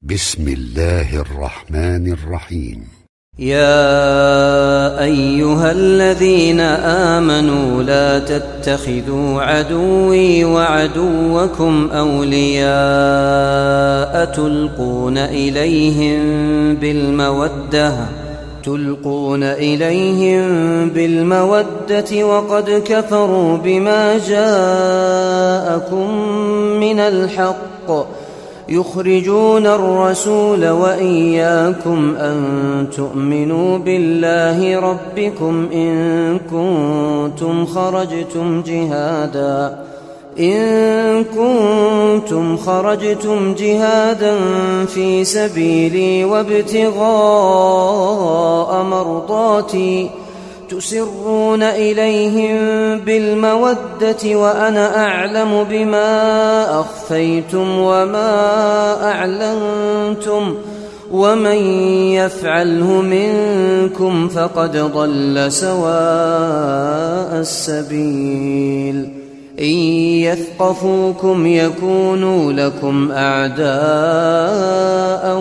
بسم الله الرحمن الرحيم. يا أيها الذين آمنوا لا تتخذوا عدوي وعدوكم أولياء تلقون إليهم بالمودة وقد كفروا بما جاءكم من الحق يخرجون الرسول وإياكم أن تؤمنوا بالله ربكم إن كنتم خرجتم جهادا في سبيلي وابتغاء مرضاتي تسرون إليهم بالمودة وأنا أعلم بما أخفيتم وما أعلنتم ومن يفعله منكم فقد ضل سواء السبيل. إن يثقفوكم يكونوا لكم أعداء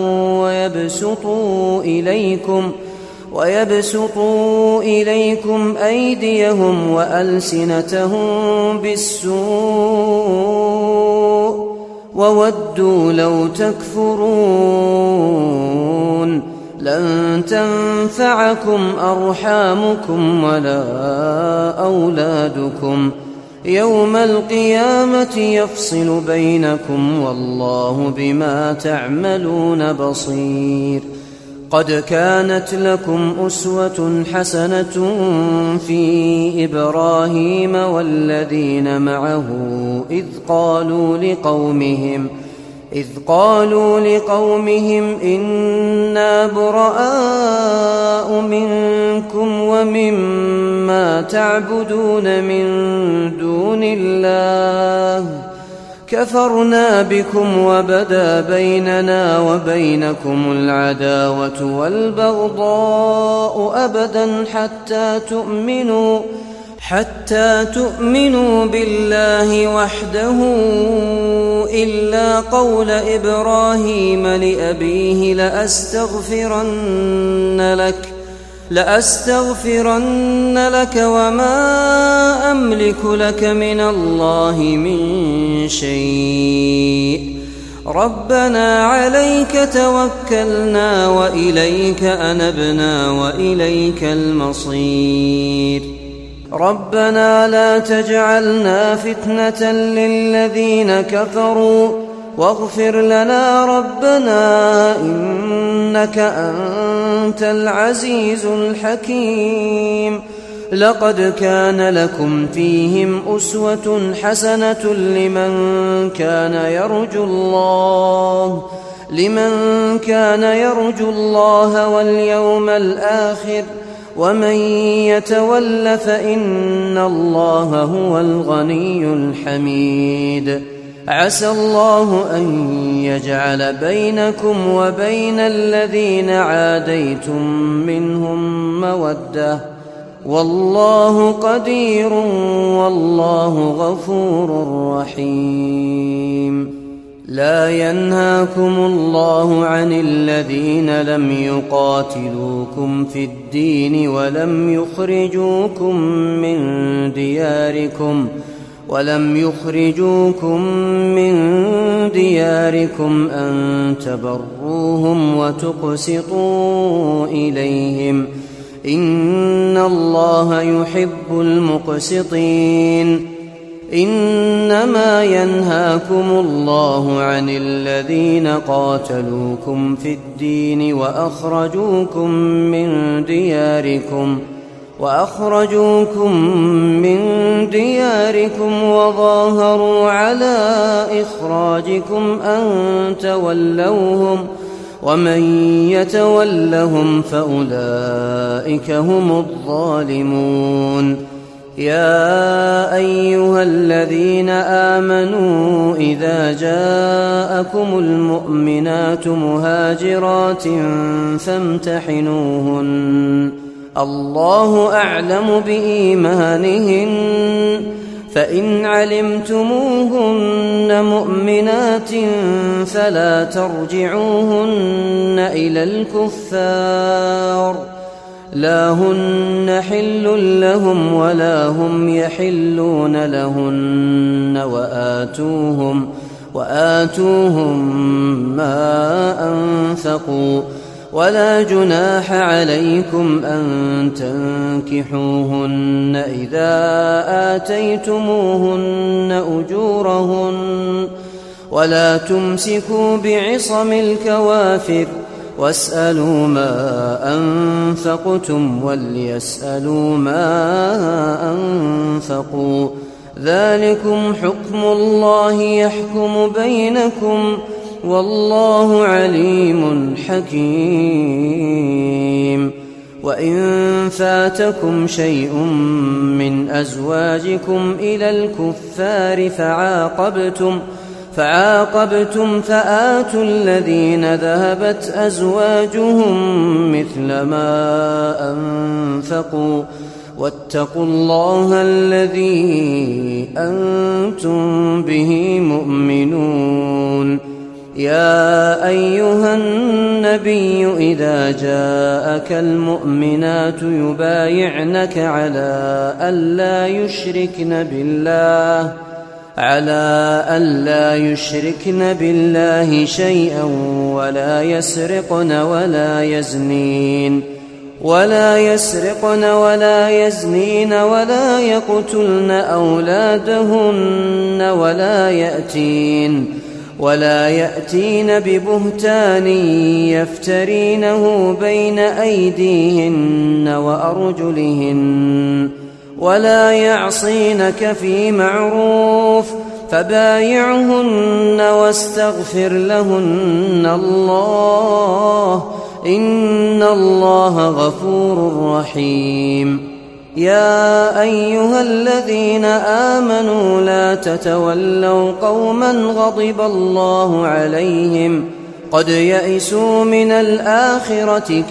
ويبسطوا إليكم أيديهم وألسنتهم بالسوء وودوا لو تكفرون. لن تنفعكم أرحامكم ولا أولادكم يوم القيامة يفصل بينكم والله بما تعملون بصير. قد كانت لكم أسوة حسنة في إبراهيم والذين معه إذ قالوا لقومهم إنا براء منكم ومما تعبدون من دون الله كفرنا بكم وبدا بيننا وبينكم العداوة والبغضاء أبدا حتى تؤمنوا بالله وحده إلا قول إبراهيم لأبيه لأستغفرن لك وما أملك لك من الله من شيء. ربنا عليك توكلنا وإليك أنبنا وإليك المصير. ربنا لا تجعلنا فتنة للذين كفروا واغفر لنا ربنا إنك أنت العزيز الحكيم. لقد كان لكم فيهم أسوة حسنة لمن كان يرجو الله واليوم الآخر ومن يتول فإن الله هو الغني الحميد. عسى الله أن يجعل بينكم وبين الذين عاديتم منهم مودة والله قدير والله غفور رحيم. لا ينهاكم الله عن الذين لم يقاتلوكم في الدين ولم يخرجوكم من دياركم أن تبروهم وتقسطوا إليهم إن الله يحب المقسطين. إنما ينهاكم الله عن الذين قاتلوكم في الدين وأخرجوكم من دياركم وظاهروا على إخراجكم أن تولوهم ومن يتولهم فأولئك هم الظالمون. يا أيها الذين آمنوا إذا جاءكم المؤمنات مهاجرات فامتحنوهن الله أعلم بإيمانهن فإن علمتموهن مؤمنات فلا ترجعوهن إلى الكفار لا هن حل لهم ولا هم يحلون لهن وآتوهم ما أنفقوا ولا جناح عليكم أن تنكحوهن إذا آتيتموهن أجورهن ولا تمسكوا بعصم الكوافر واسألوا ما أنفقتم وليسألوا ما أنفقوا ذلكم حكم الله يحكم بينكم والله عليم حكيم. وإن فاتكم شيء من أزواجكم إلى الكفار فعاقبتم فآتوا الذين ذهبت أزواجهم مثل ما أنفقوا واتقوا الله الذي أنتم به مؤمنون. يا أيها النبي إذا جاءك المؤمنات يبايعنك على ألا يشركن بالله شيئا ولا يسرقن ولا يزنين ولا يقتلن أولادهن ولا يأتين ببهتان يفترينه بين أيديهن وأرجلهن ولا يعصينك في معروف فبايعهن واستغفر لهن الله إن الله غفور رحيم. يا أيها الذين آمنوا لا تتولوا قوما غضب الله عليهم قد يئسوا من الآخرة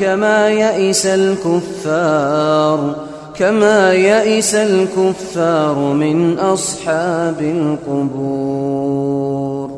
كما يئس الكفار من أصحاب القبور.